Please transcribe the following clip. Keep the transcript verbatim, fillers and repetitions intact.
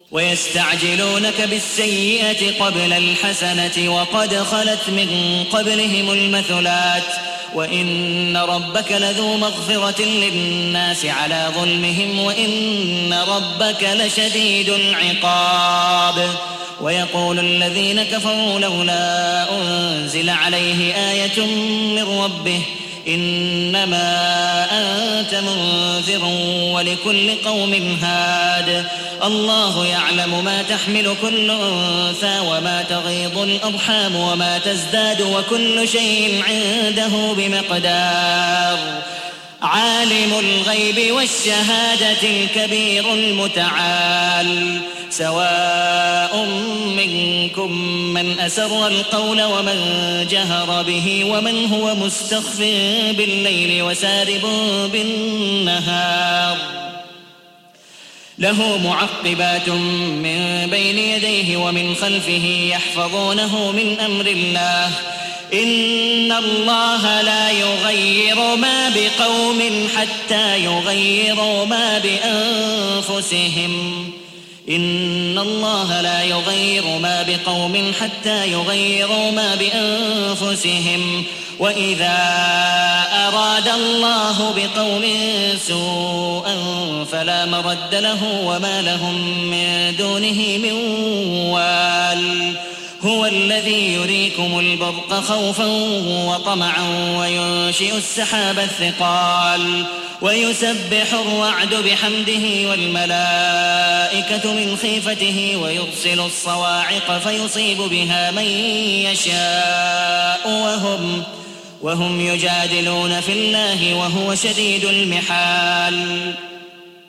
ويستعجلونك بالسيئة قبل الحسنة وقد خلت من قبلهم المثلات وإن ربك لذو مغفرة للناس على ظلمهم وإن ربك لشديد العقاب. ويقول الذين كفروا لولا أنزل عليه آية من ربه إنما أنت منذر ولكل قوم هاد الله يعلم ما تحمل كل أنثى وما تغيض الأرحام وما تزداد وكل شيء عنده بمقدار. عالم الغيب والشهادة الكبير المتعال سواء منكم من أسر القول ومن جهر به ومن هو مستخف بالليل وسارب بالنهار له معقبات من بين يديه ومن خلفه يحفظونه من أمر الله إن الله لا يغير ما بقوم حتى يغيروا ما بأنفسهم إن الله لا يغير ما بقوم حتى يغيروا ما بأنفسهم وإذا أراد الله بقوم سوءا فلا مرد له وما لهم من دونه من وال هو الذي يريكم البرق خوفا وطمعا وينشئ السحاب الثقال ويسبح الرعد بحمده والملائكة من خيفته ويرسل الصواعق فيصيب بها من يشاء وهم, وهم يجادلون في الله وهو شديد المحال.